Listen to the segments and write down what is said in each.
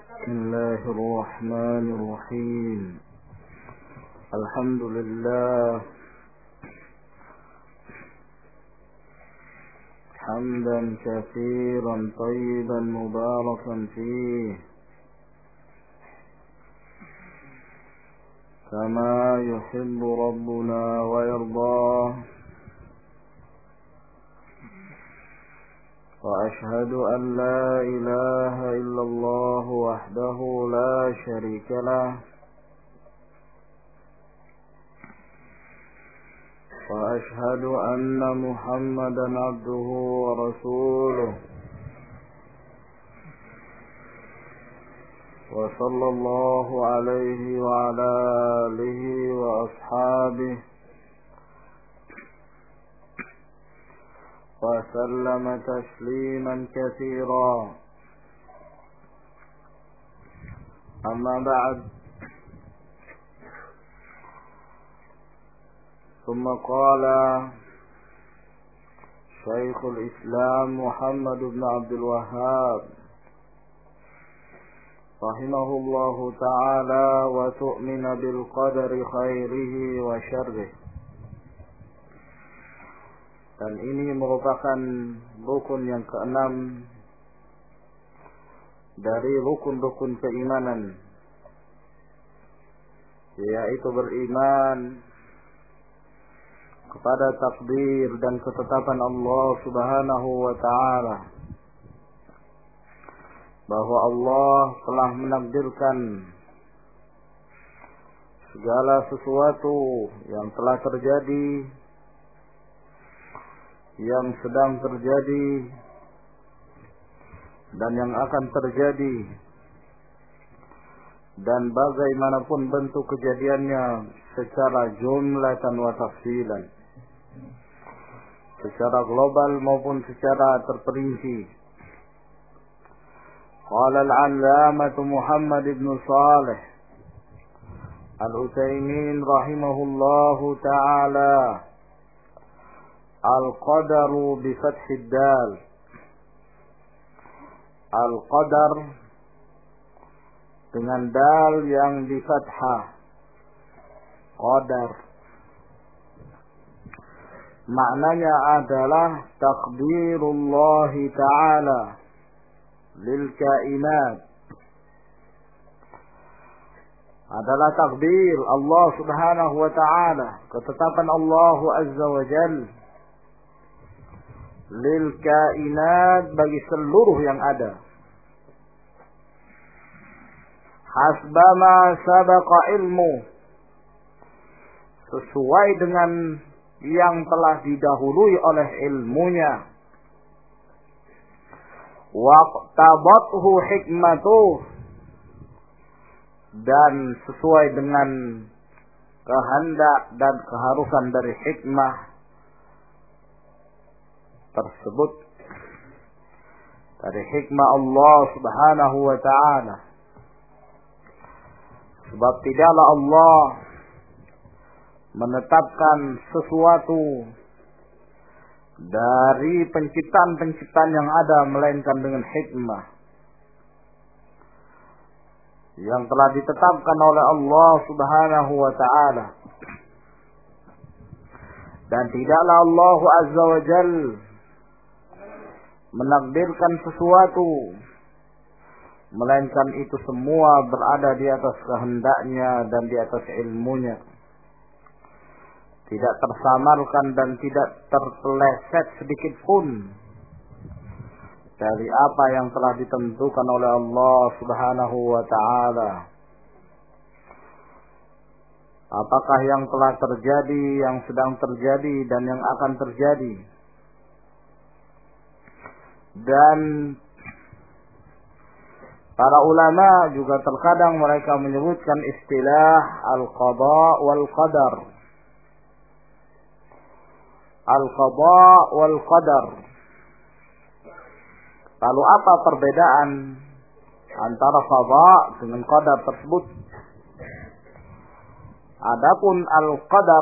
بسم الله الرحمن الرحيم. الحمد لله حمدا كثيرا طيبا مباركا فيه كما يحب ربنا ويرضاه. وأشهد أن لا إله إلا الله وحده لا شريك له، وأشهد أن محمدا عبده ورسوله، وصلى الله عليه وعلى آله وأصحابه وسلم تسليما كثيرا. أما بعد، ثم قال شيخ الإسلام محمد بن عبد الوهاب رحمه الله تعالى: وتؤمن بالقدر خيره وشره. Dan ini merupakan rukun yang keenam dari rukun-rukun keimanan, yaitu beriman kepada takdir dan ketetapan Allah Subhanahu wa ta'ala, bahwa Allah telah menakdirkan segala sesuatu yang telah terjadi, yang sedang terjadi, dan yang akan terjadi, dan bagaimanapun bentuk kejadiannya secara jumlatan wa tafsilan, secara global maupun secara terperinci. Qala al-'allamah Muhammad ibn Shalih Al-Utsaimin rahimahullahu ta'ala: Al-qadaru bi fathid dal. Al-qadar dengan dal yang di fathah, qadar, maknanya adalah takdirullah ta'ala lil kainat, adalah takdir Allah Subhanahu wa ta'ala, ketetapan Allah Azza wa Jalla lil kainat, bagi seluruh yang ada. Hasbama sabaqa ilmu, sesuai dengan yang telah didahului oleh ilmunya. Waqtabathu hikmatuh, dan sesuai dengan kehendak dan keharusan dari hikmah tersebut, dari hikmah Allah Subhanahu wa ta'ala. Sebab tidaklah Allah menetapkan sesuatu dari penciptaan-penciptaan yang ada melainkan dengan hikmah yang telah ditetapkan oleh Allah Subhanahu wa ta'ala. Dan tidaklah Allah Azza wa Jalla menakdirkan sesuatu melainkan itu semua berada di atas kehendaknya dan di atas ilmunya, tidak tersamarkan dan tidak terpeleset sedikit pun dari apa yang telah ditentukan oleh Allah Subhanahu wa ta'ala. Apakah yang telah terjadi, yang sedang terjadi, dan yang akan terjadi. Dan para ulama juga terkadang mereka menyebutkan istilah al-qada wal qadar. Al-qada wal qadar. Lalu apa perbedaan antara qada dengan qadar tersebut? Adapun al-qadar,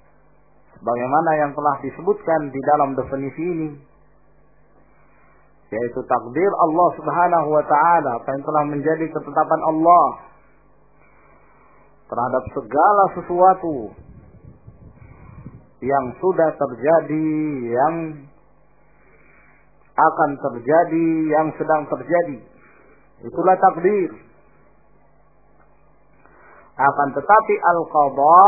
sebagaimana yang telah disebutkan di dalam definisi ini, yaitu takdir Allah Subhanahu wa taala, apa yang telah menjadi ketetapan Allah terhadap segala sesuatu yang sudah terjadi, yang akan terjadi, yang sedang terjadi. Itulah takdir. Akan tetapi al-qadha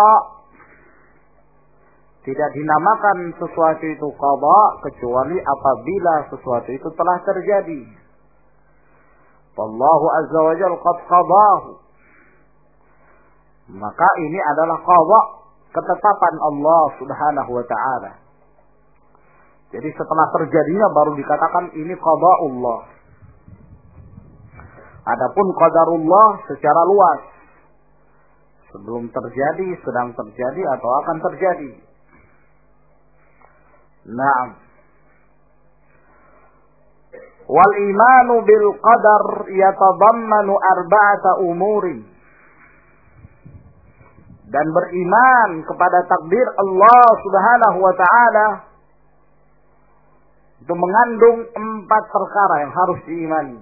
tidak dinamakan sesuatu itu qadha kecuali apabila sesuatu itu telah terjadi. Wallahu azza wa jalla qad qadahu. Maka ini adalah qadha, ketetapan Allah Subhanahu wa taala. Jadi setelah terjadinya baru dikatakan ini qada'ullah. Adapun qadarullah secara luas, sebelum terjadi, sedang terjadi, atau akan terjadi. Naam. Wal imanu bil qadar yatadammanu arba'ata umurin. Dan beriman kepada takdir Allah Subhanahu wa taala itu mengandung 4 perkara yang harus diimani.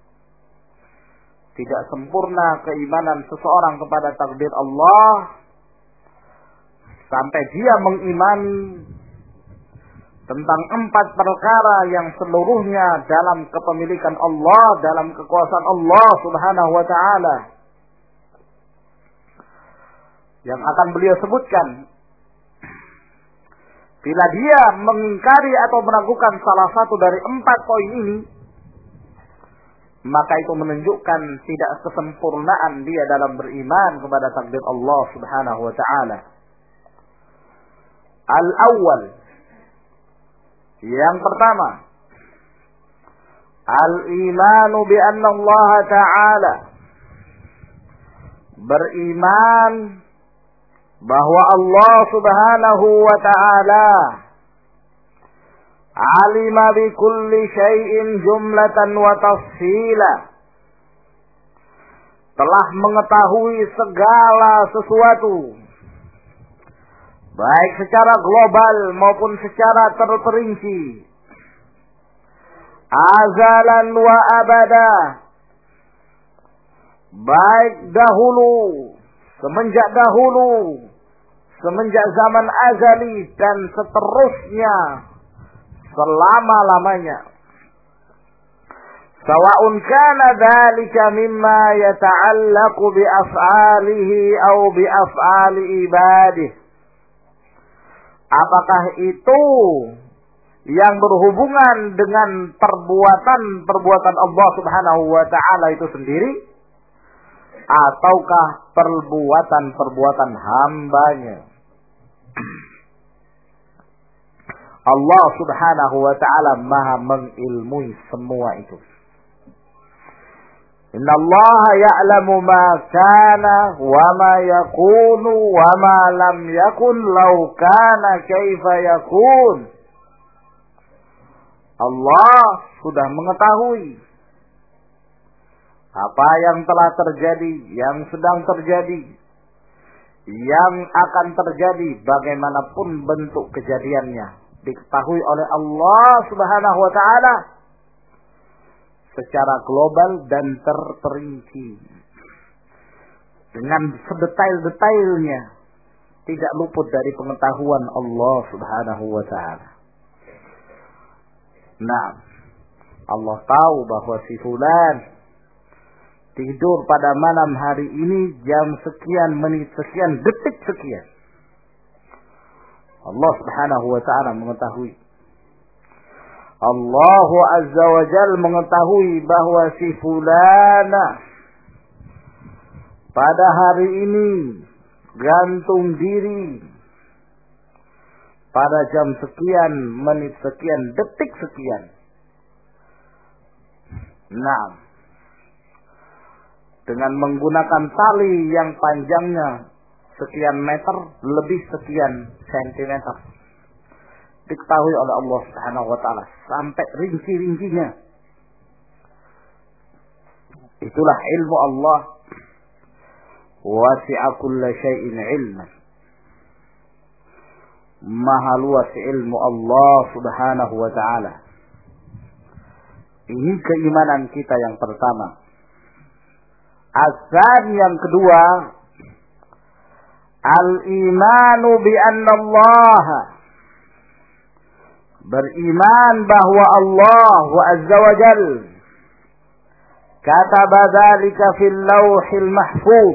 Tidak sempurna keimanan seseorang kepada takdir Allah sampai dia mengimani tentang 4 perkara yang seluruhnya dalam kepemilikan Allah, dalam kekuasaan Allah Subhanahu wa taala. Yang akan beliau sebutkan, bila dia mengingkari atau meragukan salah satu dari 4 poin ini, maka itu menunjukkan tidak kesempurnaan dia dalam beriman kepada takdir Allah Subhanahu wa taala. Al-awwal, yang pertama, al-imanu bi anna Allah taala, beriman bahwa Allah Subhanahu wa taala alima bi kulli syai'in jumlatan wa tafsila, telah mengetahui segala sesuatu baik secara global maupun secara terperinci, azalan wa abada, baik dahulu, semenjak zaman azali dan seterusnya selama-lamanya. Sawa'un kana dzalika mimma yata'allaqu bi af'alihi aw bi af'ali ibadihi. Apakah itu yang berhubungan dengan perbuatan Allah Subhanahu wa taala itu sendiri, ataukah perbuatan hambanya? Allah Subhanahu wa ta'ala maha mengilmui semua itu. Inna Allah ya'lamu ma kana wa ma yakunu wa ma lam yakun law kana kaifa yakun. Allah sudah mengetahui apa yang telah terjadi, yang sedang terjadi, yang akan terjadi, bagaimanapun bentuk kejadiannya, diketahui oleh Allah Subhanahu wa taala secara global dan terperinci dengan sedetail-detailnya, tidak luput dari pengetahuan Allah Subhanahu wa taala. Nah, Allah tahu bahwa si fulan tidur pada malam hari ini jam sekian, menit sekian, detik sekian. Allah Subhanahu wa taala mengetahui. Allah Azza wa Jalla mengetahui bahwa si fulana pada hari ini gantung diri pada jam sekian, menit sekian, detik sekian. Nah, dengan menggunakan tali yang panjangnya sekian meter, lebih sekian sentimeter, diketahui oleh Allah Subhanahu wa taala sampai rinci-rincinya. Itulah ilmu Allah. Wasi'a kulla syai'in ilman. Maha luas ilmu Allah Subhanahu wa taala. Ini keimanan kita yang pertama. Azan yang kedua, al-imanu bi anna Allah, beriman bahwa Allah azza wa jal kataba dzalika fil lauhil mahfuz,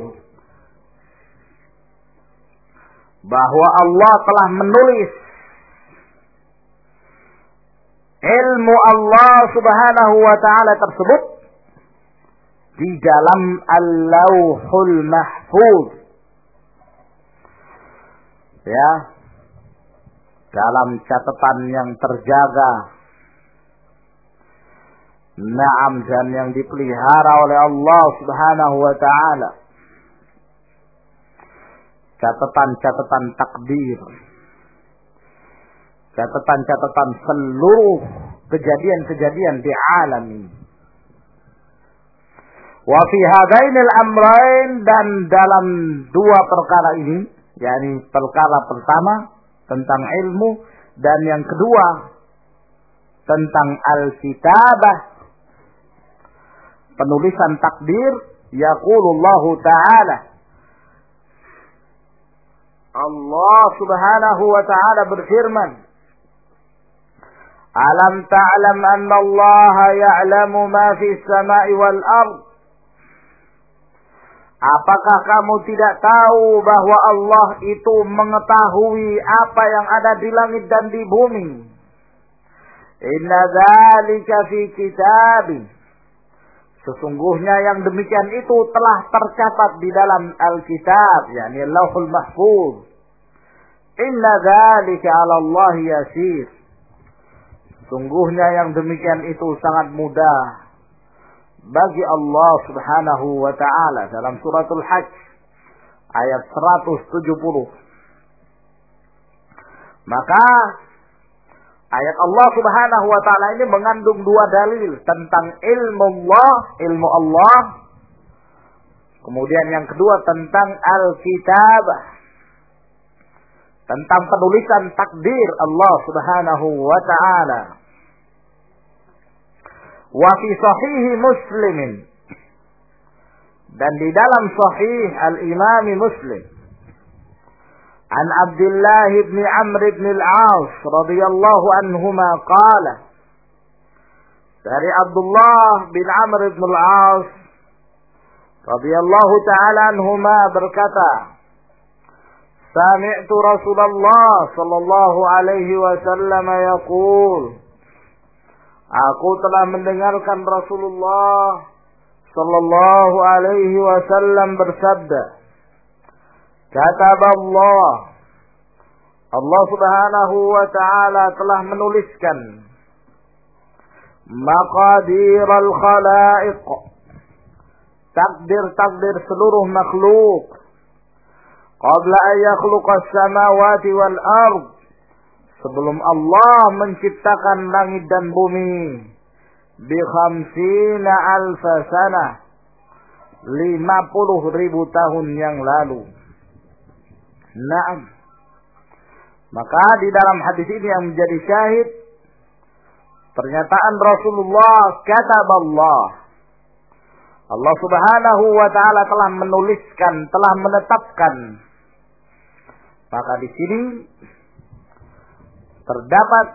bahwa Allah telah menulis ilmu Allah subhanahu wa ta'ala tersebut di dalam al-lauhul mahfuz, ya, dalam catatan yang terjaga, na'am, dan yang dipelihara oleh Allah subhanahu wa ta'ala. Catatan-catatan takdir, catatan-catatan seluruh kejadian-kejadian di alam ini. Wa fi hadainil amrain, dan dalam dua perkara ini, yakni perkara pertama tentang ilmu dan yang kedua tentang al-kitabah, penulisan takdir, yaqulullahu ta'ala, Allah subhanahu wa ta'ala berfirman, alam ta'lam anna Allah ya'lamu ma fi samai wal ard, apakah kamu tidak tahu bahwa Allah itu mengetahui apa yang ada di langit dan di bumi? Inna dzalika fi kitabin, sesungguhnya yang demikian itu telah tercatat di dalam Alkitab, yakni Lauhul Mahfuz. Inna dzalika 'ala Allah yasir, sungguhnya yang demikian itu sangat mudah bagi Allah subhanahu wa ta'ala. Dalam suratul Hajj ayat 170. Maka ayat Allah subhanahu wa ta'ala ini mengandung dua dalil tentang ilmu Allah. Kemudian yang kedua tentang al-kitabah, tentang penulisan takdir Allah subhanahu wa ta'ala. Wa fi sahihi Muslimin, dan di dalam sahih al-Imam Muslim, an Abdullah bin Amr bin al-As radhiyallahu anhuma qala, dari Abdullah bin Amr bin al-As radhiyallahu ta'ala anhuma berkata, sami'tu Rasulullah sallallahu alaihi wasallam yaqul, aku telah mendengarkan Rasulullah sallallahu alaihi wasallam bersabda, kataballah, Allah subhanahu wa ta'ala telah menuliskan maqadir al-khalaiq, takdir-takdir seluruh makhluk, qabla an yakhluqa as-samawati wal ard, sebelum Allah menciptakan langit dan bumi, bi khamsina alfa sanah, 50.000 tahun yang lalu. Naam. Maka di dalam hadis ini yang menjadi syahid pernyataan Rasulullah, kataballah, Allah subhanahu wa ta'ala telah menuliskan, telah menetapkan. Maka di sini terdapat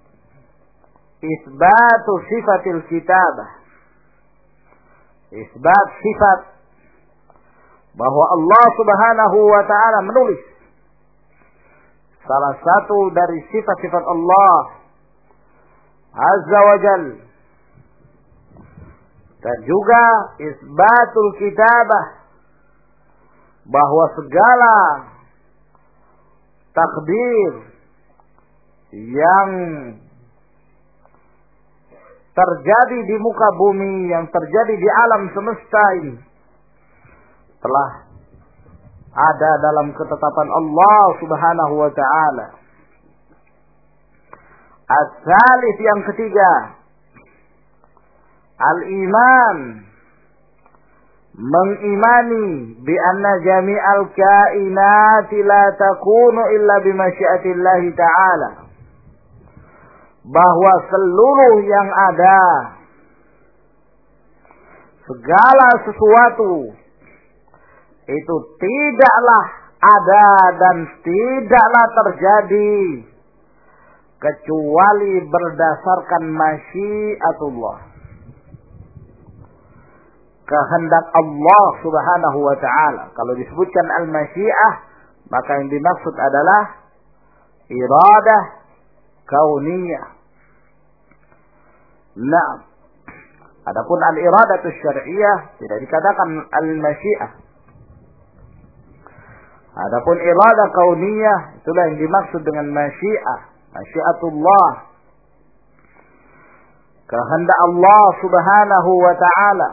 isbatu sifatil kitabah, isbat sifat bahwa Allah subhanahu wa ta'ala menulis. Salah satu dari sifat-sifat Allah azza wa jal, dan juga isbatul kitabah, bahwa segala takdir yang terjadi di muka bumi, yang terjadi di alam semesta ini, telah ada dalam ketetapan Allah subhanahu wa ta'ala. As-salis, yang ketiga, al-iman, mengimani bi anna jami'al kainati la takunu illa bi masyiatillahi ta'ala, bahwa seluruh yang ada segala sesuatu itu tidaklah ada dan tidaklah terjadi kecuali berdasarkan masyiatullah, kehendak Allah Subhanahu wa ta'ala. Kalau disebutkan al-masyiah, maka yang dimaksud adalah iradah kauniyah. Nah, adapun al-iradatus syar'iyyah tidak dikatakan al-masyiah. Adapun iradah kauniyah itulah yang dimaksud dengan masyiah, masyiatullah, kehendak Allah Subhanahu wa ta'ala.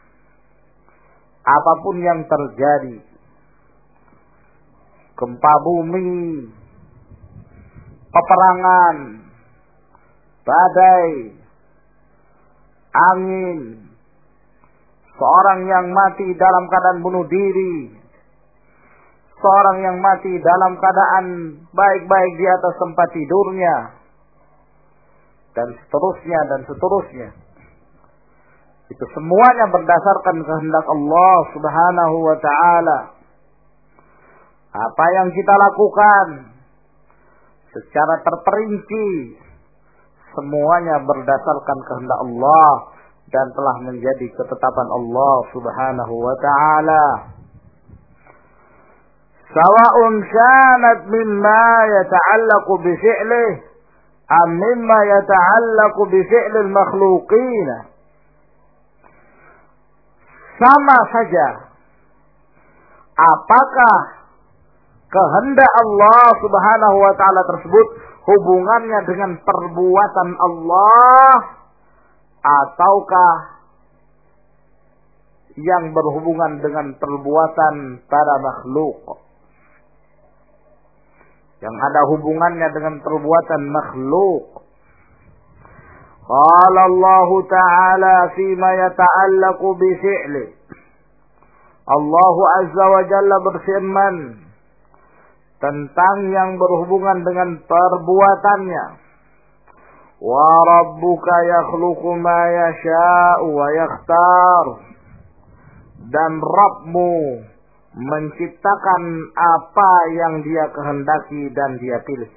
Apapun yang terjadi, gempa bumi, peperangan, badai, angin, seorang yang mati dalam keadaan bunuh diri, seorang yang mati dalam keadaan baik-baik di atas tempat tidurnya, dan seterusnya. Itu semuanya berdasarkan kehendak Allah Subhanahu wa ta'ala. Apa yang kita lakukan secara terperinci, semuanya berdasarkan kehendak Allah dan telah menjadi ketetapan Allah Subhanahu wa ta'ala. Sawa'un kanat mimma yata'allaqu bi fi'lihi am mimma yata'allaqu bi fi'lil makhluqin. Sama saja apakah kehendak Allah Subhanahu wa ta'ala tersebut hubungannya dengan perbuatan Allah, ataukah yang berhubungan dengan perbuatan para makhluk, yang ada hubungannya dengan perbuatan makhluk. Qala Allah Ta'ala fima yata'allaqu bi fi'li. Allah Azza wa Jalla berfirman tentang yang berhubungan dengan perbuatannya. Wa rabbuka yakhluqu ma yasha'u wa yakhtar. Dan Rabbmu menciptakan apa yang Dia kehendaki dan Dia pilih.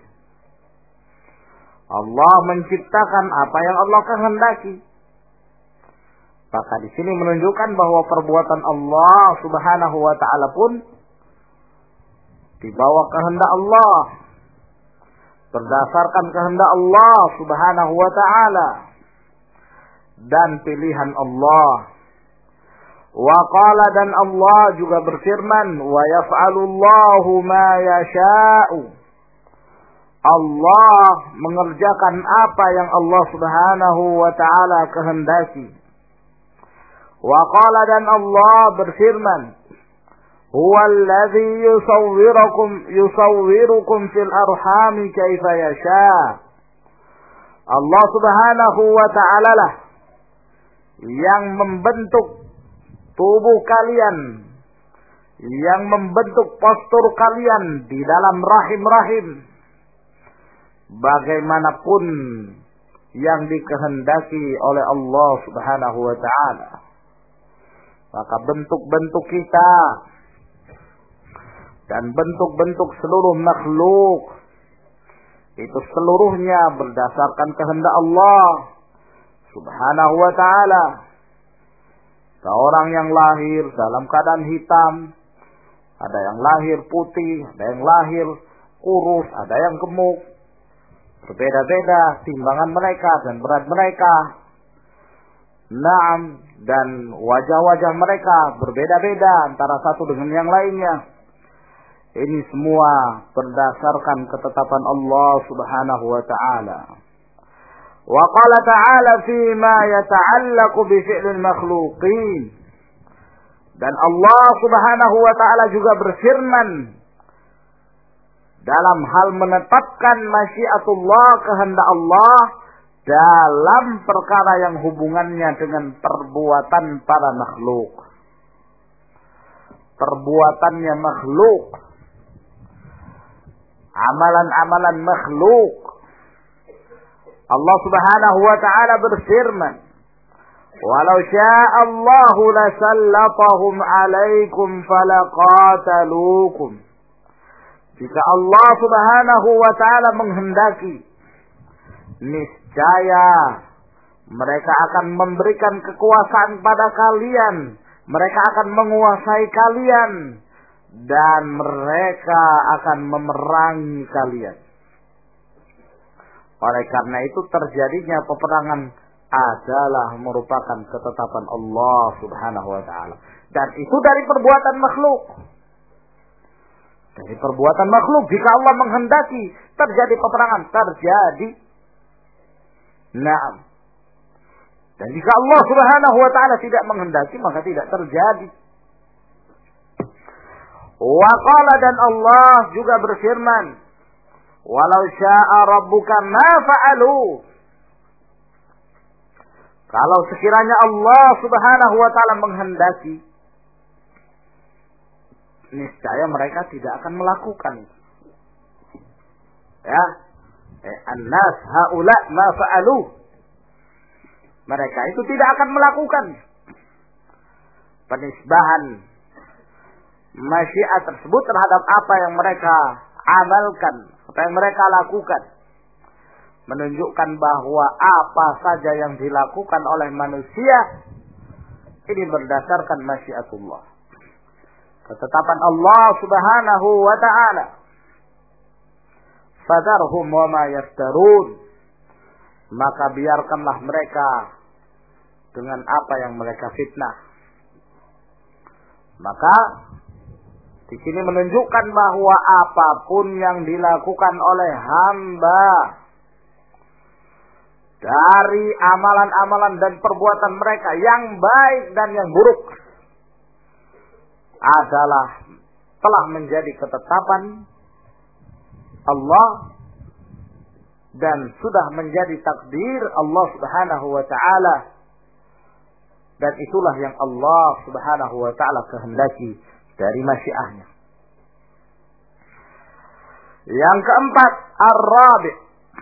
Allah menciptakan apa yang Allah kehendaki. Maka di sini menunjukkan bahwa perbuatan Allah Subhanahu wa ta'ala pun di bawah kehendak Allah, berdasarkan kehendak Allah Subhanahu wa ta'ala dan pilihan Allah. Wa qala, dan Allah juga berfirman, wa yaf'alullahu ma yasha'u. Allah mengerjakan apa yang Allah Subhanahu wa ta'ala kehendaki. Wa qala, dan Allah berfirman, huwallazi yusawwirukum fil arhami kaifa yasha. Allah Subhanahu wa ta'ala lah yang membentuk tubuh kalian, yang membentuk postur kalian di dalam rahim-rahim bagaimanapun yang dikehendaki oleh Allah Subhanahu wa ta'ala. Maka bentuk-bentuk kita dan bentuk-bentuk seluruh makhluk itu seluruhnya berdasarkan kehendak Allah Subhanahu wa ta'ala. Seorang yang lahir dalam keadaan hitam, ada yang lahir putih, ada yang lahir kurus, ada yang gemuk. Berbeda-beda timbangan mereka dan berat mereka. Naam, dan wajah-wajah mereka berbeda-beda antara satu dengan yang lainnya. Ini semua berdasarkan ketetapan Allah Subhanahu wa ta'ala. Wa qala ta'ala fima yata'allaqu bi fi'lil makhluqin. Dan Allah Subhanahu wa ta'ala juga berfirman dalam hal menetapkan masyiatullah, kehendak Allah dalam perkara yang hubungannya dengan perbuatan para makhluk. Perbuatannya makhluk, amalan-amalan makhluk. Allah Subhanahu wa ta'ala berfirman, Walau sya'allahu lasallatahum 'alaikum falaqatalukum. Jika Allah Subhanahu wa taala menghendaki, niscaya mereka akan memberikan kekuasaan pada kalian. Mereka akan menguasai kalian dan mereka akan memerangi kalian. Oleh karena itu terjadinya peperangan adalah merupakan ketetapan Allah Subhanahu wa taala. Dan itu dari perbuatan makhluk. Dari perbuatan makhluk, jika Allah menghendaki terjadi peperangan, terjadi. Naam. Dan jika Allah Subhanahu wa taala tidak menghendaki, maka tidak terjadi. Wa qala, dan Allah juga berfirman, walau syaa rabbuka ma fa'alu. Kalau sekiranya Allah Subhanahu wa taala menghendaki, niscaya mereka tidak akan melakukan. Ya. An-nas haula ma fa'alu. Mereka itu tidak akan melakukan. Penisbahan masyiat tersebut terhadap apa yang mereka amalkan, apa yang mereka lakukan, menunjukkan bahwa apa saja yang dilakukan oleh manusia ini berdasarkan masyiatullah, ketetapan Allah Subhanahu wa taala. Fadarhum wa ma yaftarun. Maka biarkanlah mereka dengan apa yang mereka fitnah. Maka di sini menunjukkan bahwa apapun yang dilakukan oleh hamba dari amalan-amalan dan perbuatan mereka yang baik dan yang buruk adalah telah menjadi ketetapan Allah dan sudah menjadi takdir Allah Subhanahu wa taala, dan itulah yang Allah Subhanahu wa taala kehendaki dari masyiahnya. Yang keempat, ar-rabi',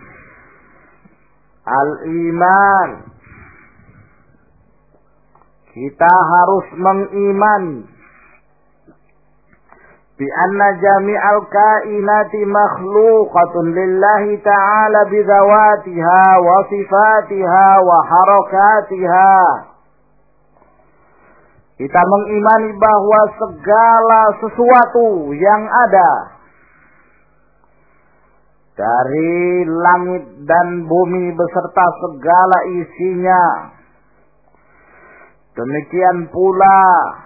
al-iman. Kita harus mengimani بأن جميع الكائنات مخلوقة لله تعالى بذواتها وصفاتها وحركاتها. Kita mengimani bahwa segala sesuatu yang ada dari langit dan bumi beserta segala isinya, demikian pula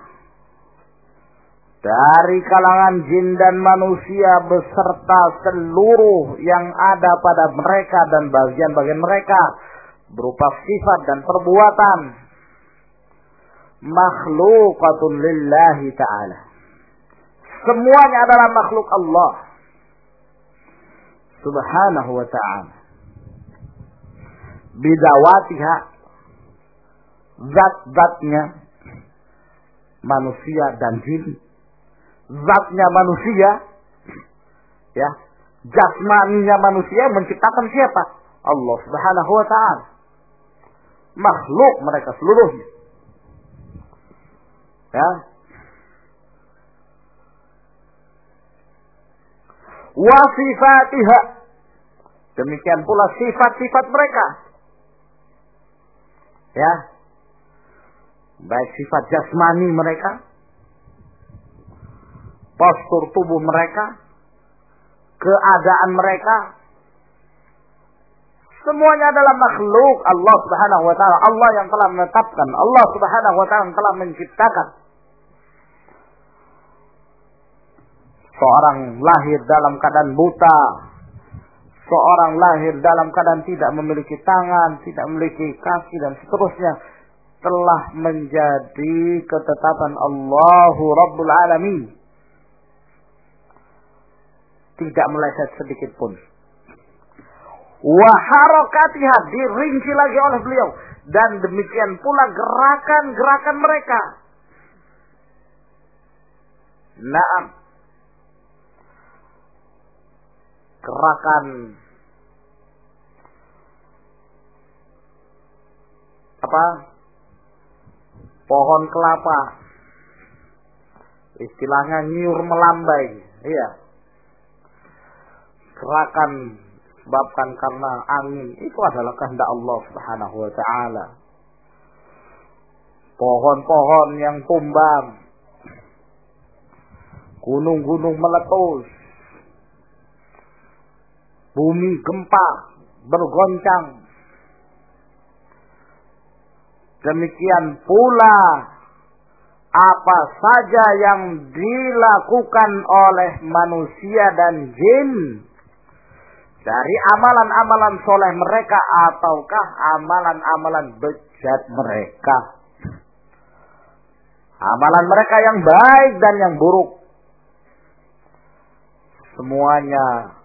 dari kalangan jin dan manusia beserta seluruh yang ada pada mereka dan bagian-bagian mereka berupa sifat dan perbuatan, makhluqatun lillahi ta'ala. Semuanya adalah makhluk Allah Subhanahu wa ta'ala. Bidawatiha, zat-zatnya manusia dan jin. Zatnya manusia, ya, jasmaninya manusia menciptakan siapa? Allah Subhanahu wa ta'ala. Makhluk mereka seluruhnya. Ya. Wa sifatiha, demikian pula sifat-sifat mereka. Ya. Baik sifat jasmani mereka, postur tubuh mereka, keadaan mereka, semuanya adalah makhluk Allah Subhanahu wa ta'ala. Allah yang telah menetapkan, Allah Subhanahu wa ta'ala yang telah menciptakan. Seorang lahir dalam keadaan buta, seorang lahir dalam keadaan tidak memiliki tangan, tidak memiliki kaki dan seterusnya, telah menjadi ketetapan Allahu Rabbul Alamin. Tidak meleset sedikit pun. Wa harakatiha, dirinci lagi oleh beliau, dan demikian pula gerakan-gerakan mereka. Naam. Gerakan apa? pohon kelapa. Istilahnya nyiur melambai. Iya. Gerakan sebabkan karena angin itu adalah kehendak Allah Subhanahu wa taala. Pohon-pohon yang tumbang, gunung-gunung meletus, bumi gempa bergoncang. Demikian pula apa saja yang dilakukan oleh manusia dan jin dari amalan-amalan soleh mereka ataukah amalan-amalan bejat mereka. Amalan mereka yang baik dan yang buruk. Semuanya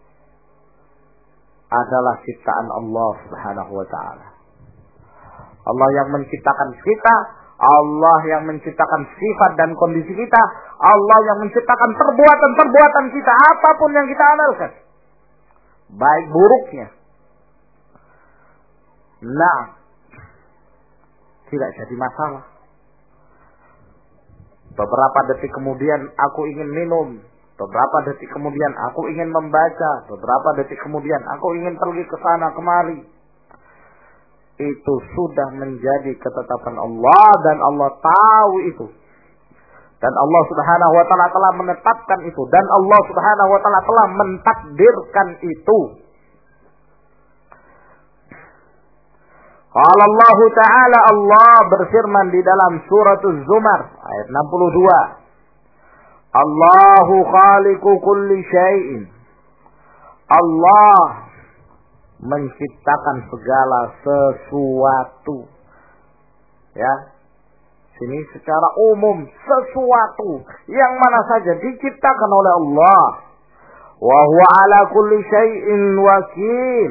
adalah ciptaan Allah Subhanahu wa taala. Allah yang menciptakan kita, Allah yang menciptakan sifat dan kondisi kita, Allah yang menciptakan perbuatan-perbuatan kita, apapun yang kita amalkan, baik buruknya. Nah, tidak jadi masalah. Beberapa detik kemudian aku ingin minum, beberapa detik kemudian aku ingin membaca, beberapa detik kemudian aku ingin pergi ke sana kemari. Itu sudah menjadi ketetapan Allah dan Allah tahu itu. Dan Allah Subhanahu wa taala telah menetapkan itu dan Allah Subhanahu wa taala telah mentakdirkan itu. Qala Allah Ta'ala, Allah berfirman di dalam surat Az-Zumar ayat 62. Allahu khaliqu kulli syai'in. Allah menciptakan segala sesuatu. Ya. Sini secara umum sesuatu yang mana saja diciptakan oleh Allah. Wa huwa ala kulli syai'in wakil.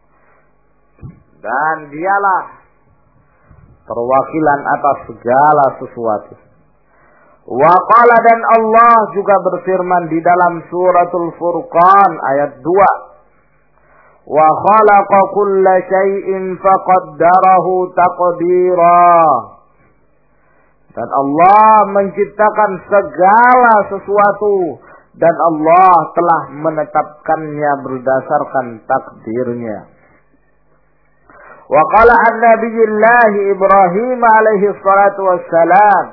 Dan dialah perwakilan atas segala sesuatu. Wa qala, dan Allah juga berfirman di dalam suratul Furqan ayat 2. Wa khalaqa kulla syai'in faqaddarahu taqdira. Dan Allah menciptakan segala sesuatu dan Allah telah menetapkannya berdasarkan takdirnya. Wa qala an nabiyillah Ibrahim alaihi salatu wassalam.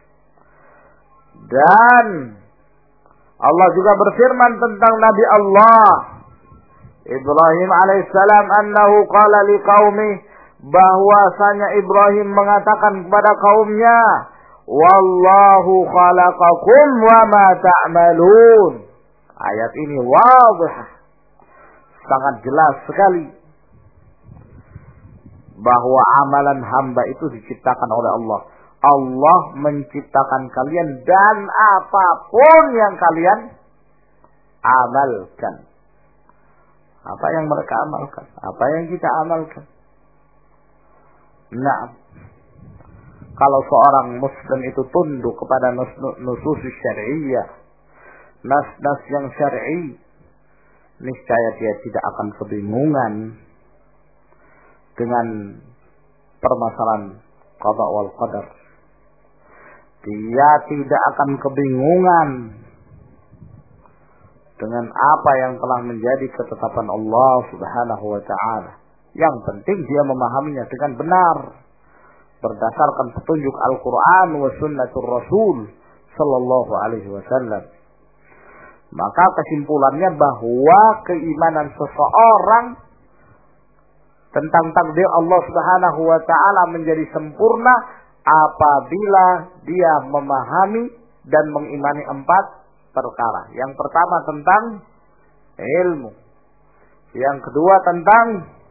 Dan Allah juga berfirman tentang Nabi Allah Ibrahim alaihissalam, annahu qala liqaumi, bahwasanya Ibrahim mengatakan kepada kaumnya, wallahu khalaqakum wa ma ta'malun. Ayat ini wadih, sangat jelas sekali bahwa amalan hamba itu diciptakan oleh Allah. Allah menciptakan kalian dan apapun yang kalian amalkan. Apa yang mereka amalkan, apa yang kita amalkan. Nah, kalau seorang muslim itu tunduk kepada nusus syar'iyyah, nas-nas yang syar'i, niscaya dia tidak akan kebingungan dengan permasalahan qada wal qadar. Dia tidak akan kebingungan dengan apa yang telah menjadi ketetapan Allah Subhanahu wa taala. Yang penting dia memahaminya dengan benar berdasarkan petunjuk Al-Qur'an wa sunnatur Rasul sallallahu alaihi wasallam. Maka kesimpulannya bahwa keimanan seseorang tentang takdir Allah Subhanahu wa taala menjadi sempurna apabila dia memahami dan mengimani 4 perkara. Yang pertama tentang ilmu. Yang kedua tentang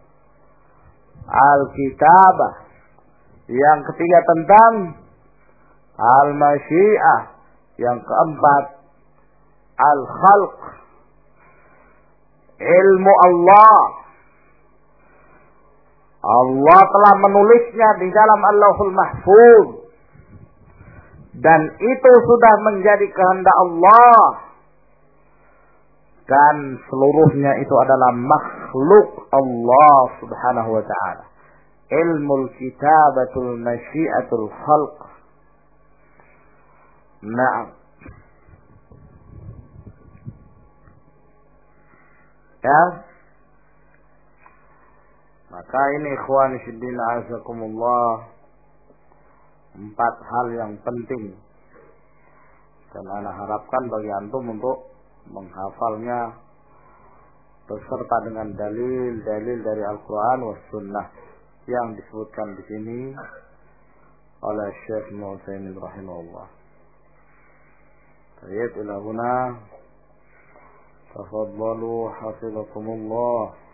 al-kitabah. Yang ketiga tentang al-masyiah. Yang keempat al-khalq. Ilmu Allah. Allah telah menulisnya di dalam Allahul Mahfuz. Dan itu sudah menjadi kehendak Allah. Dan seluruhnya itu adalah makhluk Allah Subhanahu wa ta'ala. ilmu kitabatul masyiatul khalq. Naam. Ya. Maka ini ikhwan fillah azakumullah, 4 hal yang penting. Dan ana harapkan bagi antum untuk menghafalnya beserta dengan dalil-dalil dari Al-Quran was Sunnah yang disebutkan di sini oleh Syekh Mu'taimin rahimahullah. Baik, ila huna. Tafadhalu hafizakumullah.